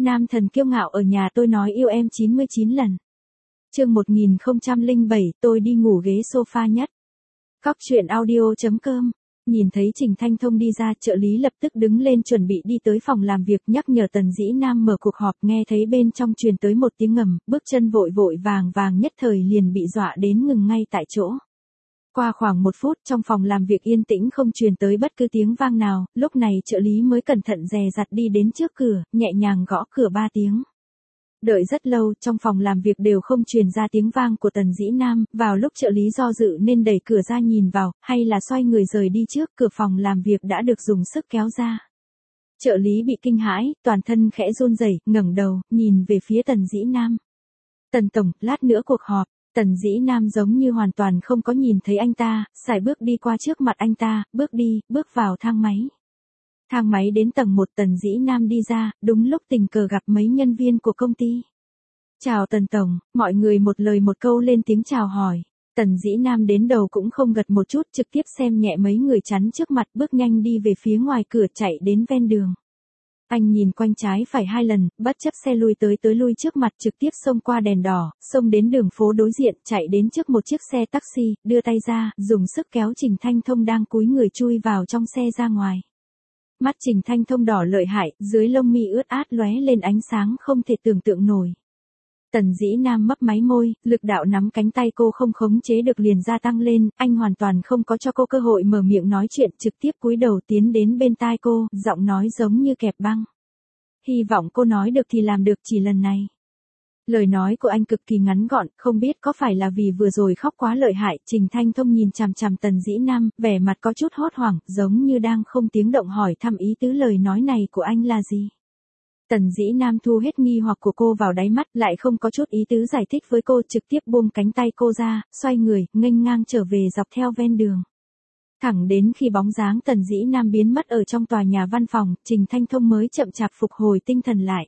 Nam thần kiêu ngạo ở nhà tôi nói yêu em 99 lần. Chương 1007, tôi đi ngủ ghế sofa nhất. Cóc truyện audio.com. Nhìn thấy Trình Thanh Thông đi ra, trợ lý lập tức đứng lên chuẩn bị đi tới phòng làm việc nhắc nhở Tần Dĩ Nam mở cuộc họp, nghe thấy bên trong truyền tới một tiếng ngầm, bước chân vội vội vàng vàng nhất thời liền bị dọa đến ngừng ngay tại chỗ. Qua khoảng 1 phút, trong phòng làm việc yên tĩnh không truyền tới bất cứ tiếng vang nào, lúc này trợ lý mới cẩn thận dè dặt đi đến trước cửa, nhẹ nhàng gõ cửa 3 tiếng. Đợi rất lâu, trong phòng làm việc đều không truyền ra tiếng vang của Tần Dĩ Nam, vào lúc trợ lý do dự nên đẩy cửa ra nhìn vào, hay là xoay người rời đi trước, cửa phòng làm việc đã được dùng sức kéo ra. Trợ lý bị kinh hãi, toàn thân khẽ run rẩy, ngẩng đầu, nhìn về phía Tần Dĩ Nam. Tần tổng, lát nữa cuộc họp. Tần Dĩ Nam giống như hoàn toàn không có nhìn thấy anh ta, sải bước đi qua trước mặt anh ta, bước vào thang máy. Thang máy đến tầng 1, Tần Dĩ Nam đi ra, đúng lúc tình cờ gặp mấy nhân viên của công ty. Chào Tần tổng, mọi người một lời một câu lên tiếng chào hỏi. Tần Dĩ Nam đến đầu cũng không gật một chút, trực tiếp xem nhẹ mấy người chắn trước mặt, bước nhanh đi về phía ngoài cửa, chạy đến ven đường. Anh nhìn quanh trái phải 2 lần, bất chấp xe lui tới lui trước mặt, trực tiếp xông qua đèn đỏ, xông đến đường phố đối diện, chạy đến trước một chiếc xe taxi, đưa tay ra, dùng sức kéo Trình Thanh Thông đang cúi người chui vào trong xe ra ngoài. Mắt Trình Thanh Thông đỏ lợi hại, dưới lông mi ướt át lóe lên ánh sáng không thể tưởng tượng nổi. Tần Dĩ Nam mấp máy môi, lực đạo nắm cánh tay cô không khống chế được liền gia tăng lên, anh hoàn toàn không có cho cô cơ hội mở miệng nói chuyện, trực tiếp cúi đầu tiến đến bên tai cô, giọng nói giống như kẹp băng. Hy vọng cô nói được thì làm được, chỉ lần này. Lời nói của anh cực kỳ ngắn gọn, không biết có phải là vì vừa rồi khóc quá lợi hại, Trình Thanh Thông nhìn chằm chằm Tần Dĩ Nam, vẻ mặt có chút hốt hoảng, giống như đang không tiếng động hỏi thăm ý tứ lời nói này của anh là gì. Tần Dĩ Nam thu hết nghi hoặc của cô vào đáy mắt, lại không có chút ý tứ giải thích với cô, trực tiếp buông cánh tay cô ra, xoay người, nghênh ngang trở về dọc theo ven đường. Thẳng đến khi bóng dáng Tần Dĩ Nam biến mất ở trong tòa nhà văn phòng, Trình Thanh Thông mới chậm chạp phục hồi tinh thần lại.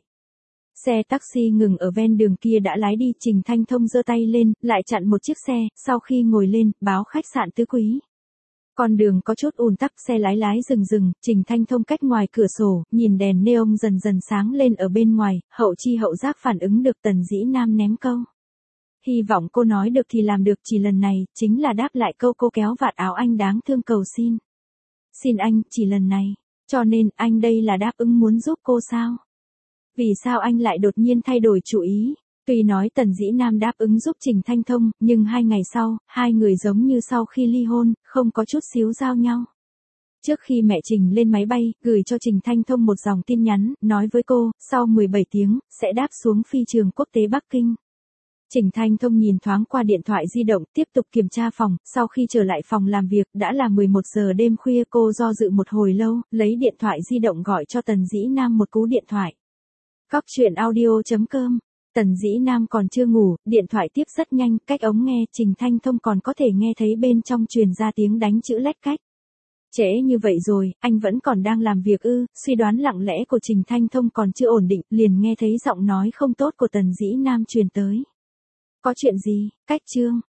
Xe taxi ngừng ở ven đường kia đã lái đi, Trình Thanh Thông giơ tay lên, lại chặn một chiếc xe, sau khi ngồi lên, báo khách sạn Tứ Quý. Con đường có chút ùn tắc, xe lái dừng, Trình Thanh Thông cách ngoài cửa sổ, nhìn đèn neon dần dần sáng lên ở bên ngoài, hậu chi hậu giác phản ứng được Tần Dĩ Nam ném câu. Hy vọng cô nói được thì làm được, chỉ lần này, chính là đáp lại câu cô kéo vạt áo anh đáng thương cầu xin. Xin anh, chỉ lần này, cho nên anh đây là đáp ứng muốn giúp cô sao? Vì sao anh lại đột nhiên thay đổi chủ ý? Tuy nói Tần Dĩ Nam đáp ứng giúp Trình Thanh Thông, nhưng 2 ngày sau, hai người giống như sau khi ly hôn, không có chút xíu giao nhau. Trước khi mẹ Trình lên máy bay, gửi cho Trình Thanh Thông một dòng tin nhắn, nói với cô, sau 17 tiếng, sẽ đáp xuống phi trường quốc tế Bắc Kinh. Trình Thanh Thông nhìn thoáng qua điện thoại di động, tiếp tục kiểm tra phòng, sau khi trở lại phòng làm việc, đã là 11 giờ đêm khuya, cô do dự một hồi lâu, lấy điện thoại di động gọi cho Tần Dĩ Nam một cú điện thoại. Cóc truyện audio.com. Tần Dĩ Nam còn chưa ngủ, điện thoại tiếp rất nhanh, cách ống nghe, Trình Thanh Thông còn có thể nghe thấy bên trong truyền ra tiếng đánh chữ lách cách. Trễ như vậy rồi, anh vẫn còn đang làm việc ư? Suy đoán lặng lẽ của Trình Thanh Thông còn chưa ổn định, liền nghe thấy giọng nói không tốt của Tần Dĩ Nam truyền tới. Có chuyện gì? Cách chương.